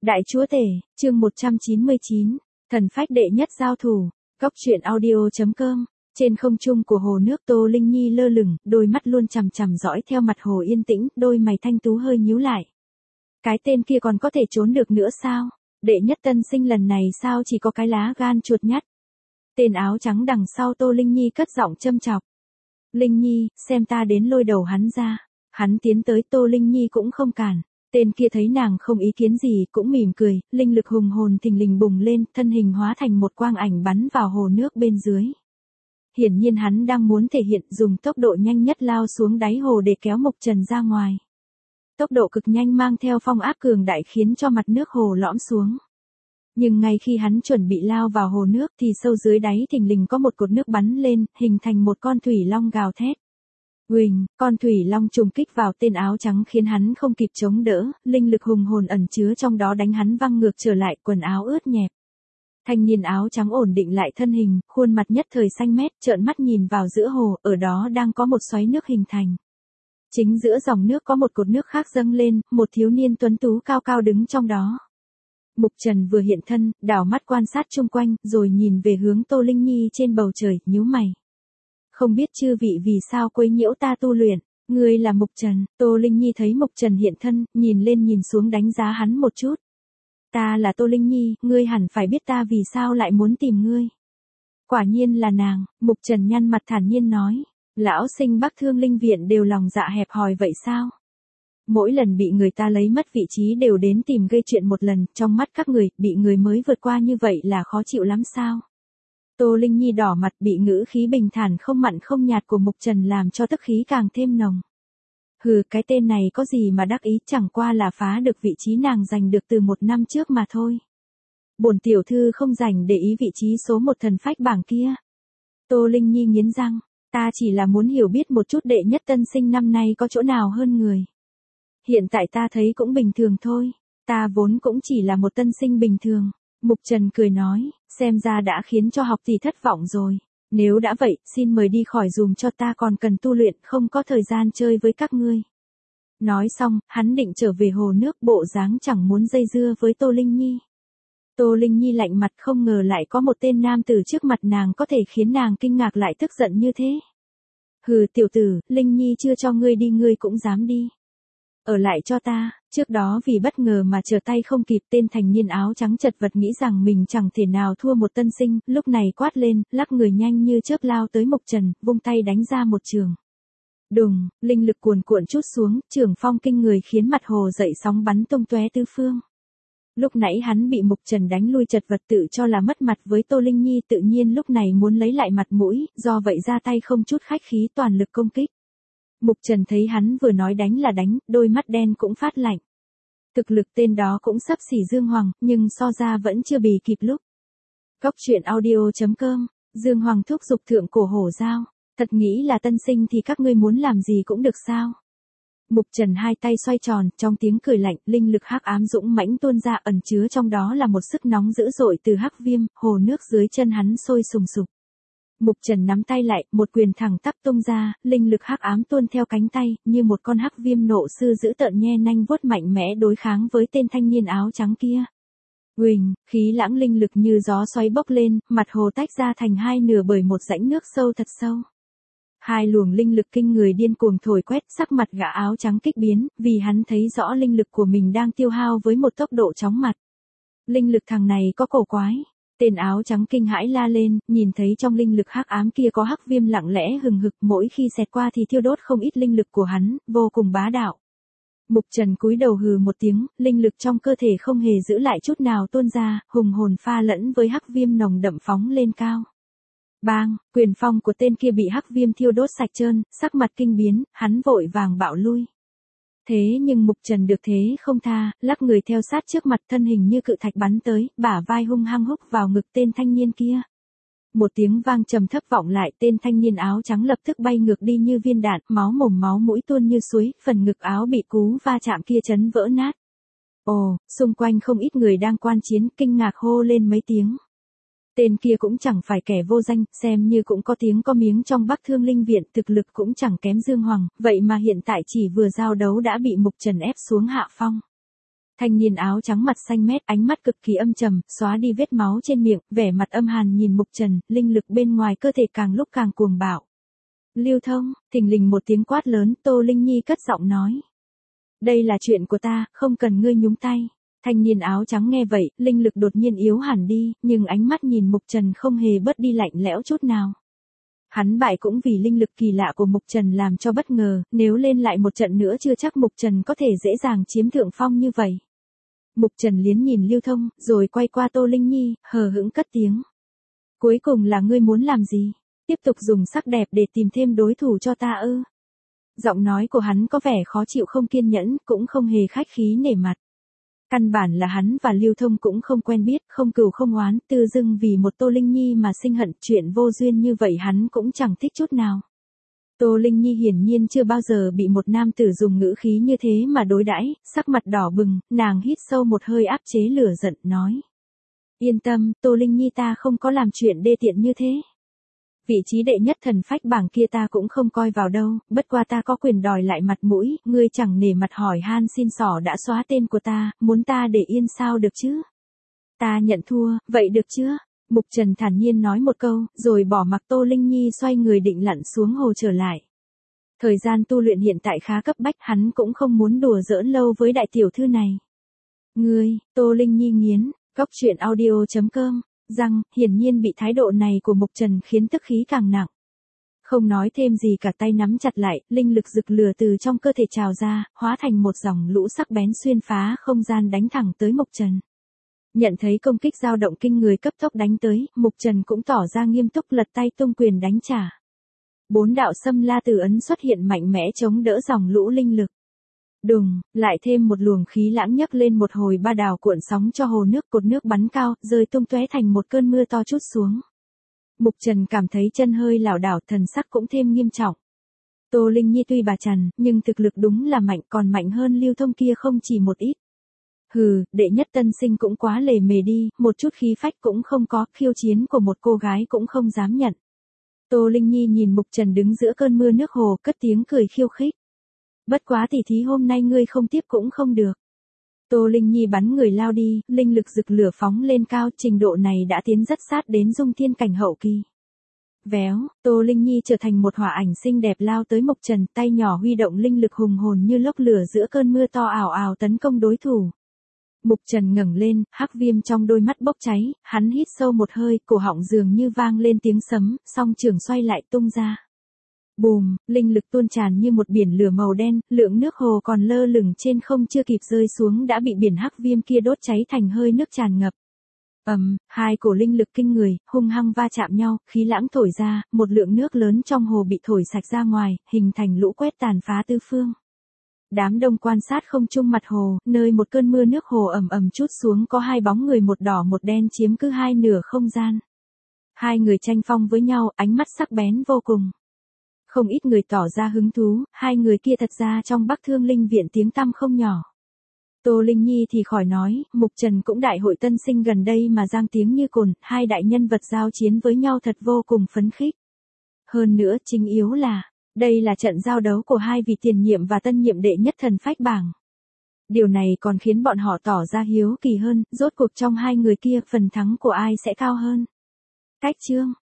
Đại chúa tể, chương 199, thần phách đệ nhất giao thủ, góc truyện audio.com. Trên không trung của hồ nước Tô Linh Nhi lơ lửng, đôi mắt luôn chằm chằm dõi theo mặt hồ yên tĩnh, đôi mày thanh tú hơi nhíu lại. Cái tên kia còn có thể trốn được nữa sao? Đệ nhất tân sinh lần này sao chỉ có cái lá gan chuột nhắt? Tên áo trắng đằng sau Tô Linh Nhi cất giọng châm chọc. Linh Nhi, xem ta đến lôi đầu hắn ra. Hắn tiến tới Tô Linh Nhi cũng không cản. Tên kia thấy nàng không ý kiến gì cũng mỉm cười, linh lực hùng hồn thình lình bùng lên, thân hình hóa thành một quang ảnh bắn vào hồ nước bên dưới. Hiển nhiên hắn đang muốn thể hiện dùng tốc độ nhanh nhất lao xuống đáy hồ để kéo Mục Trần ra ngoài. Tốc độ cực nhanh mang theo phong áp cường đại khiến cho mặt nước hồ lõm xuống. Nhưng ngay khi hắn chuẩn bị lao vào hồ nước thì sâu dưới đáy thình lình có một cột nước bắn lên, hình thành một con thủy long gào thét. Huỳnh, con thủy long trùng kích vào tên áo trắng khiến hắn không kịp chống đỡ, linh lực hùng hồn ẩn chứa trong đó đánh hắn văng ngược trở lại, quần áo ướt nhẹp. Thanh niên áo trắng ổn định lại thân hình, khuôn mặt nhất thời xanh mét, trợn mắt nhìn vào giữa hồ, ở đó đang có một xoáy nước hình thành. Chính giữa dòng nước có một cột nước khác dâng lên, một thiếu niên tuấn tú cao cao đứng trong đó. Mục Trần vừa hiện thân, đảo mắt quan sát chung quanh, rồi nhìn về hướng Tô Linh Nhi trên bầu trời, nhíu mày. Không biết chư vị vì sao quấy nhiễu ta tu luyện, ngươi là Mục Trần. Tô Linh Nhi thấy Mục Trần hiện thân, nhìn lên nhìn xuống đánh giá hắn một chút. Ta là Tô Linh Nhi, ngươi hẳn phải biết ta vì sao lại muốn tìm ngươi. Quả nhiên là nàng, Mục Trần nhăn mặt thản nhiên nói. Lão sinh Bắc Thương Linh Viện đều lòng dạ hẹp hòi vậy sao? Mỗi lần bị người ta lấy mất vị trí đều đến tìm gây chuyện một lần, trong mắt các người, bị người mới vượt qua như vậy là khó chịu lắm sao? Tô Linh Nhi đỏ mặt, bị ngữ khí bình thản không mặn không nhạt của Mục Trần làm cho tức khí càng thêm nồng. Hừ, cái tên này có gì mà đắc ý, chẳng qua là phá được vị trí nàng giành được từ 1 năm trước mà thôi. Bổn tiểu thư không dành để ý vị trí số 1 thần phách bảng kia. Tô Linh Nhi nghiến răng, ta chỉ là muốn hiểu biết một chút đệ nhất tân sinh năm nay có chỗ nào hơn người. Hiện tại ta thấy cũng bình thường thôi, ta vốn cũng chỉ là một tân sinh bình thường. Mục Trần cười nói, xem ra đã khiến cho học tỷ thất vọng rồi. Nếu đã vậy, xin mời đi khỏi dùm cho ta, còn cần tu luyện, không có thời gian chơi với các ngươi. Nói xong, hắn định trở về hồ nước, bộ dáng chẳng muốn dây dưa với Tô Linh Nhi. Tô Linh Nhi lạnh mặt, không ngờ lại có một tên nam tử trước mặt nàng có thể khiến nàng kinh ngạc lại tức giận như thế. Hừ, tiểu tử, Linh Nhi chưa cho ngươi đi ngươi cũng dám đi. Ở lại cho ta. Trước đó vì bất ngờ mà trở tay không kịp, tên thành niên áo trắng chật vật nghĩ rằng mình chẳng thể nào thua một tân sinh, lúc này quát lên, lắc người nhanh như chớp lao tới Mục Trần, vung tay đánh ra một trường. Đùng, linh lực cuồn cuộn trút xuống, trường phong kinh người khiến mặt hồ dậy sóng bắn tung tóe tứ phương. Lúc nãy hắn bị Mục Trần đánh lui chật vật tự cho là mất mặt với Tô Linh Nhi, tự nhiên lúc này muốn lấy lại mặt mũi, do vậy ra tay không chút khách khí toàn lực công kích. Mục Trần thấy hắn vừa nói đánh là đánh, đôi mắt đen cũng phát lạnh. Thực lực tên đó cũng sắp xỉ Dương Hoàng, nhưng so ra vẫn chưa bì kịp lúc. Góc truyện audio.com, Dương Hoàng thúc giục thượng cổ hổ dao. Thật nghĩ là tân sinh thì các ngươi muốn làm gì cũng được sao? Mục Trần hai tay xoay tròn, trong tiếng cười lạnh, linh lực hắc ám dũng mãnh tuôn ra, ẩn chứa trong đó là một sức nóng dữ dội từ hắc viêm, hồ nước dưới chân hắn sôi sùng sục. Mục Trần nắm tay lại, một quyền thẳng tắp tung ra, linh lực hắc ám tuôn theo cánh tay, như một con hắc viêm nộ sư dữ tợn nhe nanh vuốt mạnh mẽ đối kháng với tên thanh niên áo trắng kia. Huỳnh, khí lãng linh lực như gió xoáy bốc lên, mặt hồ tách ra thành hai nửa bởi một rãnh nước sâu thật sâu. Hai luồng linh lực kinh người điên cuồng thổi quét, sắc mặt gã áo trắng kích biến, vì hắn thấy rõ linh lực của mình đang tiêu hao với một tốc độ chóng mặt. Linh lực thằng này có cổ quái. Tên áo trắng kinh hãi la lên, nhìn thấy trong linh lực hắc ám kia có hắc viêm lặng lẽ hừng hực, mỗi khi xẹt qua thì thiêu đốt không ít linh lực của hắn, vô cùng bá đạo. Mục Trần cúi đầu hừ một tiếng, linh lực trong cơ thể không hề giữ lại chút nào tuôn ra, hùng hồn pha lẫn với hắc viêm nồng đậm phóng lên cao. Bang, quyền phong của tên kia bị hắc viêm thiêu đốt sạch trơn, sắc mặt kinh biến, hắn vội vàng bạo lui. Thế nhưng Mục Trần được thế không tha, lắc người theo sát trước mặt, thân hình như cự thạch bắn tới, bả vai hung hăng húc vào ngực tên thanh niên kia. Một tiếng vang trầm thấp vọng lại, tên thanh niên áo trắng lập tức bay ngược đi như viên đạn, máu mồm máu mũi tuôn như suối, phần ngực áo bị cú va chạm kia chấn vỡ nát. Ồ, xung quanh không ít người đang quan chiến, kinh ngạc hô lên mấy tiếng. Tên kia cũng chẳng phải kẻ vô danh, xem như cũng có tiếng có miếng trong Bắc Thương Linh Viện, thực lực cũng chẳng kém Dương Hoàng, vậy mà hiện tại chỉ vừa giao đấu đã bị Mục Trần ép xuống hạ phong. Thanh niên áo trắng mặt xanh mét, ánh mắt cực kỳ âm trầm, xóa đi vết máu trên miệng, vẻ mặt âm hàn nhìn Mục Trần, linh lực bên ngoài cơ thể càng lúc càng cuồng bạo. Lưu Thông, thình lình một tiếng quát lớn, Tô Linh Nhi cất giọng nói. Đây là chuyện của ta, không cần ngươi nhúng tay. Thanh niên áo trắng nghe vậy, linh lực đột nhiên yếu hẳn đi, nhưng ánh mắt nhìn Mục Trần không hề bớt đi lạnh lẽo chút nào. Hắn bại cũng vì linh lực kỳ lạ của Mục Trần làm cho bất ngờ, nếu lên lại một trận nữa chưa chắc Mục Trần có thể dễ dàng chiếm thượng phong như vậy. Mục Trần liếc nhìn Lưu Thông, rồi quay qua Tô Linh Nhi, hờ hững cất tiếng. Cuối cùng là ngươi muốn làm gì? Tiếp tục dùng sắc đẹp để tìm thêm đối thủ cho ta ư? Giọng nói của hắn có vẻ khó chịu không kiên nhẫn, cũng không hề khách khí nể mặt. Căn bản là hắn và Lưu Thông cũng không quen biết, không cừu không oán, tự dưng vì một Tô Linh Nhi mà sinh hận, chuyện vô duyên như vậy hắn cũng chẳng thích chút nào. Tô Linh Nhi hiển nhiên chưa bao giờ bị một nam tử dùng ngữ khí như thế mà đối đãi, sắc mặt đỏ bừng, nàng hít sâu một hơi áp chế lửa giận, nói. Yên tâm, Tô Linh Nhi ta không có làm chuyện đê tiện như thế. Vị trí đệ nhất thần phách bảng kia ta cũng không coi vào đâu, bất qua ta có quyền đòi lại mặt mũi, ngươi chẳng nể mặt hỏi han xin xỏ đã xóa tên của ta, muốn ta để yên sao được chứ? Ta nhận thua, vậy được chưa? Mục Trần thản nhiên nói một câu, rồi bỏ mặc Tô Linh Nhi xoay người định lặn xuống hồ trở lại. Thời gian tu luyện hiện tại khá cấp bách, hắn cũng không muốn đùa giỡn lâu với đại tiểu thư này. Ngươi, Tô Linh Nhi nghiến, góc truyện audio.com. Rằng, hiển nhiên bị thái độ này của Mục Trần khiến tức khí càng nặng. Không nói thêm gì cả, tay nắm chặt lại, linh lực rực lửa từ trong cơ thể trào ra, hóa thành một dòng lũ sắc bén xuyên phá không gian đánh thẳng tới Mục Trần. Nhận thấy công kích dao động kinh người cấp tốc đánh tới, Mục Trần cũng tỏ ra nghiêm túc lật tay tung quyền đánh trả. 4 đạo xâm la tử ấn xuất hiện mạnh mẽ chống đỡ dòng lũ linh lực. Đùng, lại thêm một luồng khí lãng nhấc lên một hồi ba đào cuộn sóng cho hồ nước, cột nước bắn cao, rơi tung tóe thành một cơn mưa to trút xuống. Mục Trần cảm thấy chân hơi lảo đảo, thần sắc cũng thêm nghiêm trọng. Tô Linh Nhi tuy bà chằn, nhưng thực lực đúng là mạnh, còn mạnh hơn Lưu Thông kia không chỉ một ít. Hừ, đệ nhất tân sinh cũng quá lề mề đi, một chút khí phách cũng không có, khiêu chiến của một cô gái cũng không dám nhận. Tô Linh Nhi nhìn Mục Trần đứng giữa cơn mưa nước hồ, cất tiếng cười khiêu khích. Bất quá tỉ thí hôm nay ngươi không tiếp cũng không được. Tô Linh Nhi bắn người lao đi, linh lực rực lửa phóng lên cao, trình độ này đã tiến rất sát đến dung thiên cảnh hậu kỳ. Véo, Tô Linh Nhi trở thành một hỏa ảnh xinh đẹp lao tới Mục Trần, tay nhỏ huy động linh lực hùng hồn như lốc lửa giữa cơn mưa to ào ào tấn công đối thủ. Mục Trần ngẩng lên, hắc viêm trong đôi mắt bốc cháy, hắn hít sâu một hơi, cổ họng dường như vang lên tiếng sấm, song trường xoay lại tung ra. Bùm, linh lực tuôn tràn như một biển lửa màu đen, lượng nước hồ còn lơ lửng trên không chưa kịp rơi xuống đã bị biển hắc viêm kia đốt cháy thành hơi nước tràn ngập. Hai cổ linh lực kinh người, hung hăng va chạm nhau, khí lãng thổi ra, một lượng nước lớn trong hồ bị thổi sạch ra ngoài, hình thành lũ quét tàn phá tứ phương. Đám đông quan sát không trung mặt hồ, nơi một cơn mưa nước hồ ầm ầm trút xuống có hai bóng người một đỏ một đen chiếm cứ hai nửa không gian. Hai người tranh phong với nhau, ánh mắt sắc bén vô cùng. Không ít người tỏ ra hứng thú, hai người kia thật ra trong Bắc Thương Linh viện tiếng tăm không nhỏ. Tô Linh Nhi thì khỏi nói, Mục Trần cũng đại hội tân sinh gần đây mà giang tiếng như cồn, hai đại nhân vật giao chiến với nhau thật vô cùng phấn khích. Hơn nữa chính yếu là, đây là trận giao đấu của hai vị tiền nhiệm và tân nhiệm đệ nhất thần phách bảng. Điều này còn khiến bọn họ tỏ ra hiếu kỳ hơn, rốt cuộc trong hai người kia phần thắng của ai sẽ cao hơn. Cách chương